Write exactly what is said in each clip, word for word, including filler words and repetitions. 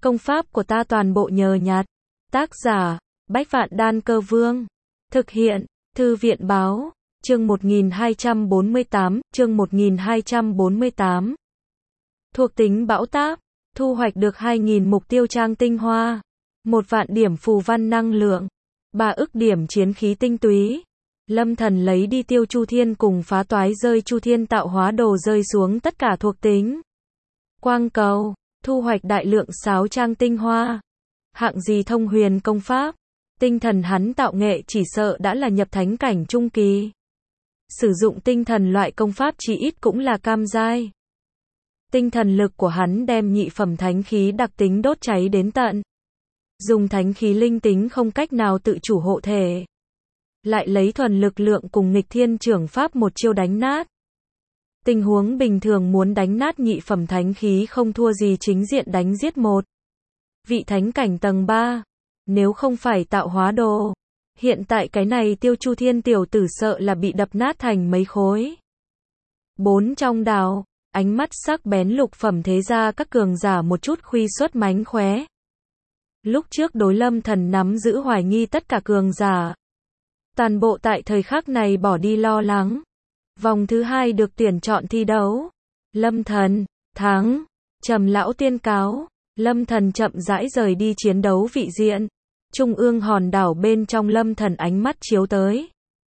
Công pháp của ta toàn bộ nhờ nhặt. Tác giả, Bách Vạn Đan Cơ Vương. Thực hiện, Thư viện Báo. Chương một nghìn hai trăm bốn mươi tám, chương một nghìn hai trăm bốn mươi tám. Thuộc tính bão táp, thu hoạch được hai nghìn mục tiêu trang tinh hoa, một vạn điểm phù văn năng lượng, ba ức điểm chiến khí tinh túy. Lâm Thần lấy đi tiêu chu thiên cùng phá toái rơi chu thiên tạo hóa đồ rơi xuống tất cả thuộc tính. Quang cầu, thu hoạch đại lượng sáo trang tinh hoa. Hạng gì thông huyền công pháp, tinh thần hắn tạo nghệ chỉ sợ đã là nhập thánh cảnh trung kỳ. Sử dụng tinh thần loại công pháp chỉ ít cũng là cam giai. Tinh thần lực của hắn đem nhị phẩm thánh khí đặc tính đốt cháy đến tận. Dùng thánh khí linh tính không cách nào tự chủ hộ thể. Lại lấy thuần lực lượng cùng nghịch thiên trưởng pháp một chiêu đánh nát. Tình huống bình thường muốn đánh nát nhị phẩm thánh khí không thua gì chính diện đánh giết một vị thánh cảnh tầng ba. Nếu không phải tạo hóa đồ, hiện tại cái này tiêu chu thiên tiểu tử sợ là bị đập nát thành mấy khối. Bốn trong đào, ánh mắt sắc bén lục phẩm thế gia các cường giả một chút khuy xuất mánh khóe. Lúc trước đối Lâm Thần nắm giữ hoài nghi tất cả cường giả. Toàn bộ tại thời khắc này bỏ đi lo lắng. Vòng thứ hai được tuyển chọn thi đấu. Lâm Thần, thắng. Trầm lão tiên cáo. Lâm Thần chậm rãi rời đi chiến đấu vị diện. Trung ương hòn đảo bên trong Lâm Thần ánh mắt chiếu tới.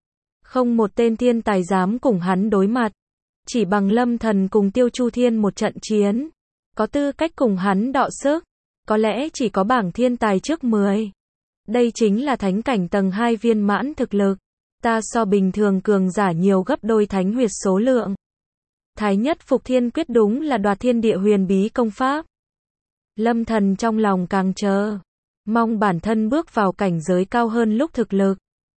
Không một tên thiên tài dám cùng hắn đối mặt. Chỉ bằng Lâm Thần cùng Tiêu Chu Thiên một trận chiến. Có tư cách cùng hắn đọ sức. Có lẽ chỉ có bảng thiên tài trước mười. Đây chính là thánh cảnh tầng hai viên mãn thực lực. Ta so bình thường cường giả nhiều gấp đôi thánh huyệt số lượng. Thái nhất phục thiên quyết đúng là đoạt thiên địa huyền bí công pháp. Lâm Thần trong lòng càng chờ. Mong bản thân bước vào cảnh giới cao hơn lúc thực lực.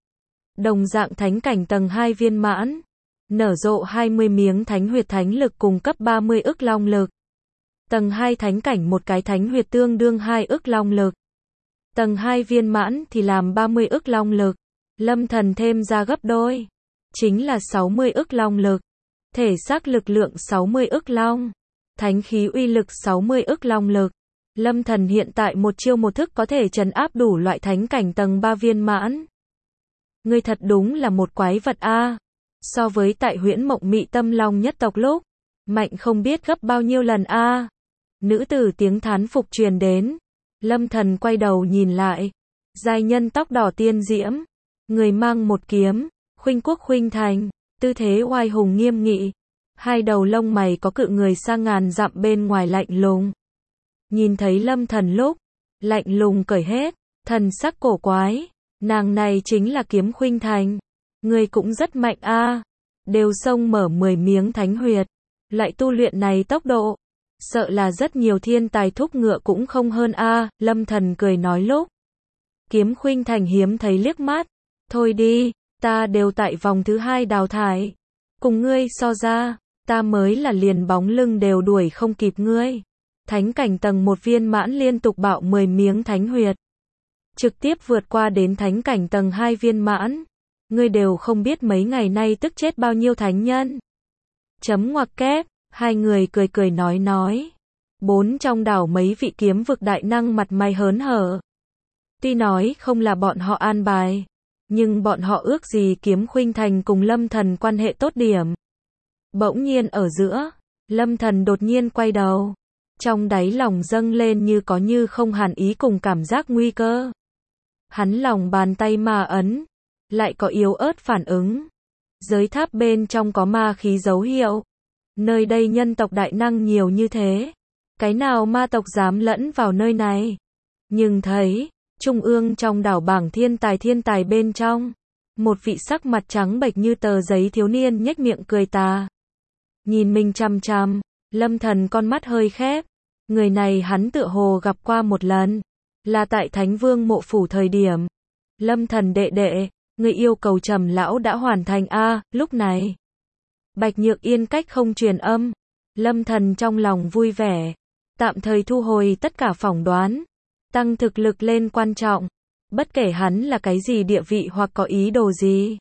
Đồng dạng thánh cảnh tầng hai viên mãn. Nở rộ hai mươi miếng thánh huyệt thánh lực cùng cấp ba mươi ức long lực. Tầng hai thánh cảnh một cái thánh huyệt tương đương hai ức long lực. Tầng hai viên mãn thì làm ba mươi ức long lực. Lâm Thần thêm ra gấp đôi. Chính là sáu mươi ức long lực. Thể xác lực lượng sáu mươi ức long. Thánh khí uy lực sáu mươi ức long lực. Lâm Thần hiện tại một chiêu một thức có thể trấn áp đủ loại thánh cảnh tầng ba viên mãn. Ngươi thật đúng là một quái vật a. So với tại Huyễn Mộng Mị Tâm Long nhất tộc lúc, mạnh không biết gấp bao nhiêu lần a. Nữ tử tiếng thán phục truyền đến. Lâm Thần quay đầu nhìn lại. Giai nhân tóc đỏ tiên diễm, người mang một kiếm, khuynh quốc khuynh thành, tư thế oai hùng nghiêm nghị. Hai đầu lông mày có cự người sang ngàn dặm bên ngoài lạnh lùng. Nhìn thấy Lâm Thần lúc, lạnh lùng cởi hết, thần sắc cổ quái. Nàng này chính là Kiếm Khuynh Thành. Người cũng rất mạnh a. Đều xông mở mười miếng thánh huyệt. Lại tu luyện này tốc độ. Sợ là rất nhiều thiên tài thúc ngựa cũng không hơn a. Lâm Thần cười nói lúc. Kiếm Khuynh Thành hiếm thấy liếc mắt. Thôi đi, ta đều tại vòng thứ hai đào thải. Cùng ngươi so ra, ta mới là liền bóng lưng đều đuổi không kịp ngươi. Thánh cảnh tầng một viên mãn liên tục bạo mười miếng thánh huyệt. Trực tiếp vượt qua đến thánh cảnh tầng hai viên mãn. Ngươi đều không biết mấy ngày nay tức chết bao nhiêu thánh nhân. Chấm ngoặc kép, hai người cười cười nói nói. Bốn trong đảo mấy vị kiếm vực đại năng mặt mày hớn hở. Tuy nói không là bọn họ an bài, nhưng bọn họ ước gì Kiếm Khuynh Thành cùng Lâm Thần quan hệ tốt điểm. Bỗng nhiên ở giữa, Lâm Thần đột nhiên quay đầu. Trong đáy lòng dâng lên như có như không hàn ý cùng cảm giác nguy cơ. Hắn lòng bàn tay ma ấn, lại có yếu ớt phản ứng. Giới tháp bên trong có ma khí dấu hiệu. Nơi đây nhân tộc đại năng nhiều như thế. Cái nào ma tộc dám lẫn vào nơi này? Nhưng thấy, trung ương trong đảo bảng thiên tài thiên tài bên trong. Một vị sắc mặt trắng bệch như tờ giấy thiếu niên nhếch miệng cười tà. Nhìn mình chằm chằm. Lâm Thần con mắt hơi khép. Người này hắn tựa hồ gặp qua một lần. Là tại Thánh Vương mộ phủ thời điểm. Lâm Thần đệ đệ, người yêu cầu Trầm lão đã hoàn thành a. Lúc này, Bạch Nhược Yên cách không truyền âm. Lâm Thần trong lòng vui vẻ. Tạm thời thu hồi tất cả phỏng đoán. Tăng thực lực lên quan trọng. Bất kể hắn là cái gì địa vị hoặc có ý đồ gì.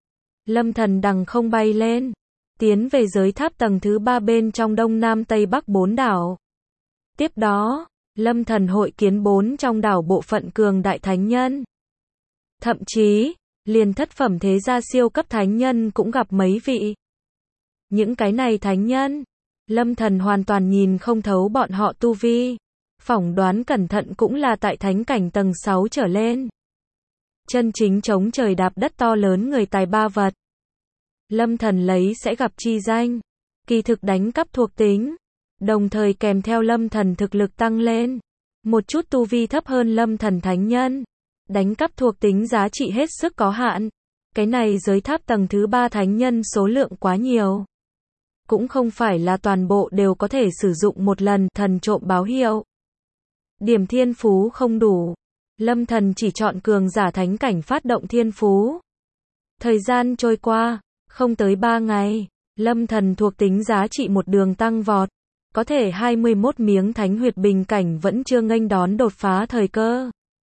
Lâm Thần đằng không bay lên. Tiến về giới tháp tầng thứ ba bên trong đông nam tây bắc bốn đảo. Tiếp đó, Lâm Thần hội kiến bốn trong đảo bộ phận cường đại thánh nhân. Thậm chí, liền thất phẩm thế gia siêu cấp thánh nhân cũng gặp mấy vị. Những cái này thánh nhân, Lâm Thần hoàn toàn nhìn không thấu bọn họ tu vi. Phỏng đoán cẩn thận cũng là tại thánh cảnh tầng sáu trở lên. Chân chính chống trời đạp đất to lớn người tài ba vật. Lâm Thần lấy sẽ gặp chi danh. Kỳ thực đánh cắp thuộc tính. Đồng thời kèm theo Lâm Thần thực lực tăng lên. Một chút tu vi thấp hơn Lâm Thần thánh nhân. Đánh cắp thuộc tính giá trị hết sức có hạn. Cái này giới tháp tầng thứ ba thánh nhân số lượng quá nhiều. Cũng không phải là toàn bộ đều có thể sử dụng một lần thần trộm báo hiệu. Điểm thiên phú không đủ. Lâm Thần chỉ chọn cường giả thánh cảnh phát động thiên phú. Thời gian trôi qua, không tới ba ngày, Lâm Thần thuộc tính giá trị một đường tăng vọt. Có thể hai mươi mốt miếng thánh huyệt bình cảnh vẫn chưa nghênh đón đột phá thời cơ.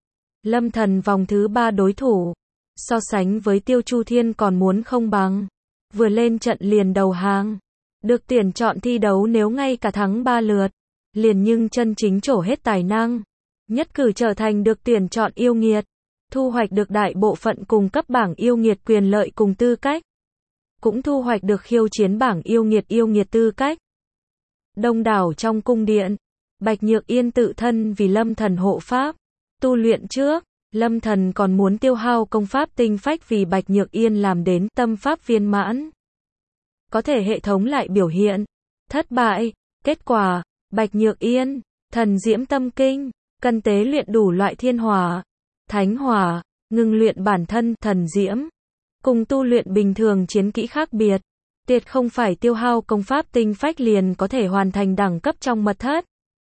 Lâm Thần vòng thứ ba đối thủ. So sánh với Tiêu Chu Thiên còn muốn không bằng. Vừa lên trận liền đầu hàng. Được tuyển chọn thi đấu nếu ngay cả thắng ba lượt. Liền nhưng chân chính trổ hết tài năng. Nhất cử trở thành được tuyển chọn yêu nghiệt. Thu hoạch được đại bộ phận cùng cấp bảng yêu nghiệt quyền lợi cùng tư cách. Cũng thu hoạch được khiêu chiến bảng yêu nghiệt yêu nghiệt tư cách. Đông đảo trong cung điện. Bạch Nhược Yên tự thân vì Lâm Thần hộ pháp. Tu luyện trước, Lâm Thần còn muốn tiêu hao công pháp tinh phách vì Bạch Nhược Yên làm đến tâm pháp viên mãn. Có thể hệ thống lại biểu hiện. Thất bại. Kết quả, Bạch Nhược Yên, thần diễm tâm kinh, cần tế luyện đủ loại thiên hỏa, thánh hỏa, ngừng luyện bản thân thần diễm. Cùng tu luyện bình thường chiến kỹ khác biệt. Tuyệt không phải tiêu hao công pháp tinh phách liền có thể hoàn thành đẳng cấp trong mật thất.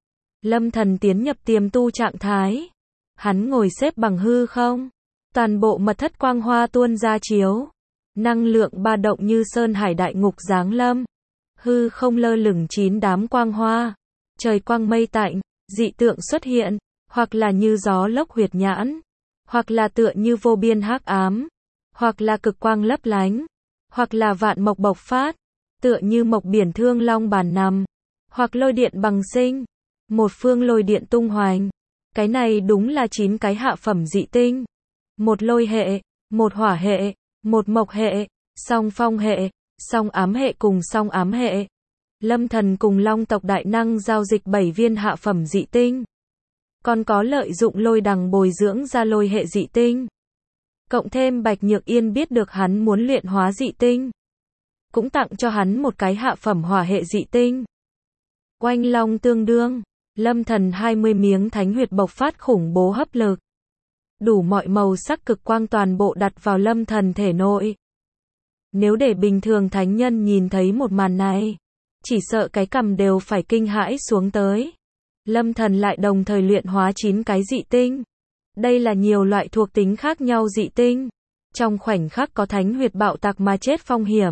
Lâm Thần tiến nhập tiềm tu trạng thái. Hắn ngồi xếp bằng hư không. Toàn bộ mật thất quang hoa tuôn ra chiếu. Năng lượng ba động như sơn hải đại ngục giáng lâm. Hư không lơ lửng chín đám quang hoa. Trời quang mây tạnh, dị tượng xuất hiện. Hoặc là như gió lốc huyệt nhãn. Hoặc là tựa như vô biên hắc ám. Hoặc là cực quang lấp lánh. Hoặc là vạn mộc bộc phát. Tựa như mộc biển thương long bàn nằm. Hoặc lôi điện bằng sinh. Một phương lôi điện tung hoành. Cái này đúng là chín cái hạ phẩm dị tinh. Một lôi hệ, một hỏa hệ, một mộc hệ, song phong hệ, song ám hệ cùng song ám hệ. Lâm Thần cùng Long tộc đại năng giao dịch bảy viên hạ phẩm dị tinh. Còn có lợi dụng lôi đằng bồi dưỡng ra lôi hệ dị tinh. Cộng thêm Bạch Nhược Yên biết được hắn muốn luyện hóa dị tinh. Cũng tặng cho hắn một cái hạ phẩm hỏa hệ dị tinh. Oanh long tương đương. Lâm Thần hai mươi miếng thánh huyệt bộc phát khủng bố hấp lực. Đủ mọi màu sắc cực quang toàn bộ đặt vào Lâm Thần thể nội. Nếu để bình thường thánh nhân nhìn thấy một màn này, chỉ sợ cái cằm đều phải kinh hãi xuống tới. Lâm Thần lại đồng thời luyện hóa chín cái dị tinh. Đây là nhiều loại thuộc tính khác nhau dị tinh. Trong khoảnh khắc có thánh huyệt bạo tạc mà chết phong hiểm.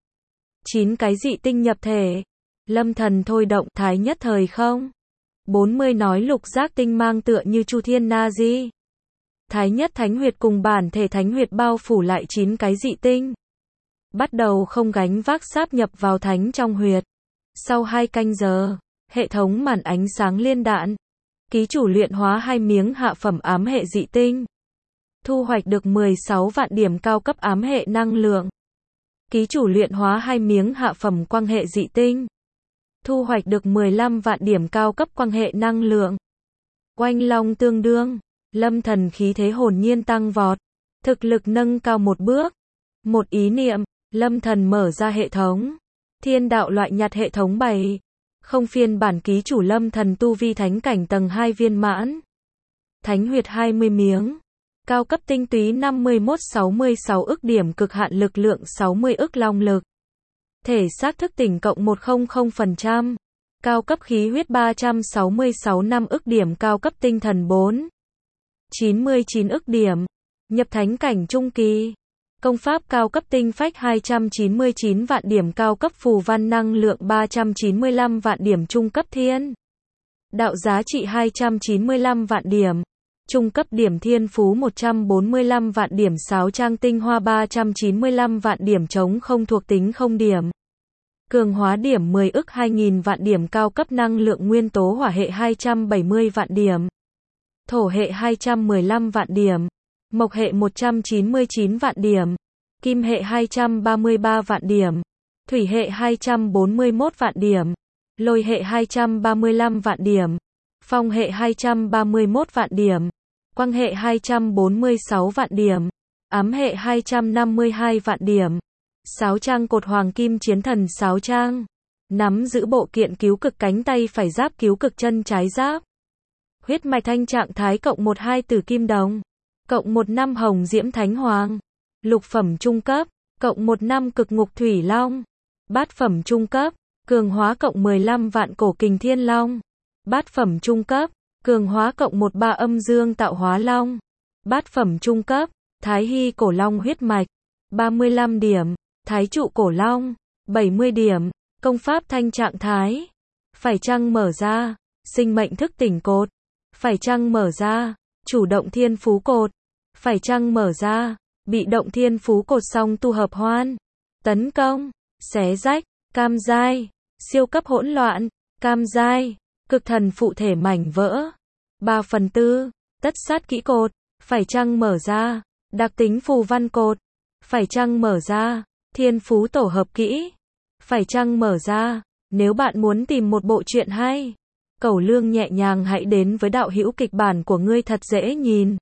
chín cái dị tinh nhập thể. Lâm Thần thôi động thái nhất thời không. bốn mươi nói lục giác tinh mang tựa như Chu Thiên Na Di. Thái nhất thánh huyệt cùng bản thể thánh huyệt bao phủ lại chín cái dị tinh. Bắt đầu không gánh vác sáp nhập vào thánh trong huyệt. Sau hai canh giờ, hệ thống màn ánh sáng liên đạn. Ký chủ luyện hóa hai miếng hạ phẩm ám hệ dị tinh. Thu hoạch được mười sáu vạn điểm cao cấp ám hệ năng lượng. Ký chủ luyện hóa hai miếng hạ phẩm quang hệ dị tinh. Thu hoạch được mười lăm vạn điểm cao cấp quang hệ năng lượng. Oanh long tương đương. Lâm Thần khí thế hồn nhiên tăng vọt. Thực lực nâng cao một bước. Một ý niệm, Lâm Thần mở ra hệ thống. Thiên đạo loại nhặt hệ thống bảy. Không phiên bản ký chủ Lâm Thần tu vi thánh cảnh tầng hai viên mãn. Thánh huyệt hai mươi miếng. Cao cấp tinh túy năm mươi mốt sáu mươi sáu ức điểm cực hạn lực lượng sáu mươi ức long lực. Thể xác thức tỉnh cộng một trăm phần trăm. Cao cấp khí huyết ba trăm sáu mươi sáu năm ức điểm cao cấp tinh thần bốn. chín mươi chín ức điểm. Nhập thánh cảnh trung kỳ. Công pháp cao cấp tinh phách hai trăm chín mươi chín vạn điểm cao cấp phù văn năng lượng ba trăm chín mươi lăm vạn điểm trung cấp thiên. Đạo giá trị hai trăm chín mươi lăm vạn điểm. Trung cấp điểm thiên phú một trăm bốn mươi lăm vạn điểm sáo trang tinh hoa ba trăm chín mươi lăm vạn điểm chống không thuộc tính không điểm. Cường hóa điểm mười ức hai nghìn vạn điểm, cao cấp năng lượng nguyên tố hỏa hệ hai trăm bảy mươi vạn điểm, thổ hệ hai trăm mười lăm vạn điểm, mộc hệ một trăm chín mươi chín vạn điểm, kim hệ hai trăm ba mươi ba vạn điểm, thủy hệ hai trăm bốn mươi mốt vạn điểm, lôi hệ hai trăm ba mươi lăm vạn điểm, phong hệ hai trăm ba mươi mốt vạn điểm, quang hệ hai trăm bốn mươi sáu vạn điểm, ám hệ hai trăm năm mươi hai vạn điểm. Sáo trang cột hoàng kim chiến thần sáo trang. Nắm giữ bộ kiện cứu cực cánh tay phải giáp cứu cực chân trái giáp. Huyết mạch thanh trạng thái cộng một hai tử kim đồng. Cộng một năm hồng diễm thánh hoàng. Lục phẩm trung cấp. Cộng một năm cực ngục thủy long. Bát phẩm trung cấp. Cường hóa cộng mười lăm vạn cổ kình thiên long. Bát phẩm trung cấp. Cường hóa cộng một ba âm dương tạo hóa long. Bát phẩm trung cấp. Thái hy cổ long huyết mạch. ba mươi lăm điểm. Thái trụ cổ long. bảy mươi điểm. Công pháp thanh trạng thái. Phải chăng mở ra. Sinh mệnh thức tỉnh cột. Phải chăng mở ra. Chủ động thiên phú cột. Phải chăng mở ra. Bị động thiên phú cột song tu hợp hoan. Tấn công. Xé rách. Cam giai. Siêu cấp hỗn loạn. Cam giai. Cực thần phụ thể mảnh vỡ. ba phần tư. Tất sát kỹ cột. Phải chăng mở ra. Đặc tính phù văn cột. Phải chăng mở ra. Thiên phú tổ hợp kỹ. Phải chăng mở ra. Nếu bạn muốn tìm một bộ truyện hay, cẩu lương nhẹ nhàng, hãy đến với đạo hữu kịch bản của ngươi thật dễ nhìn.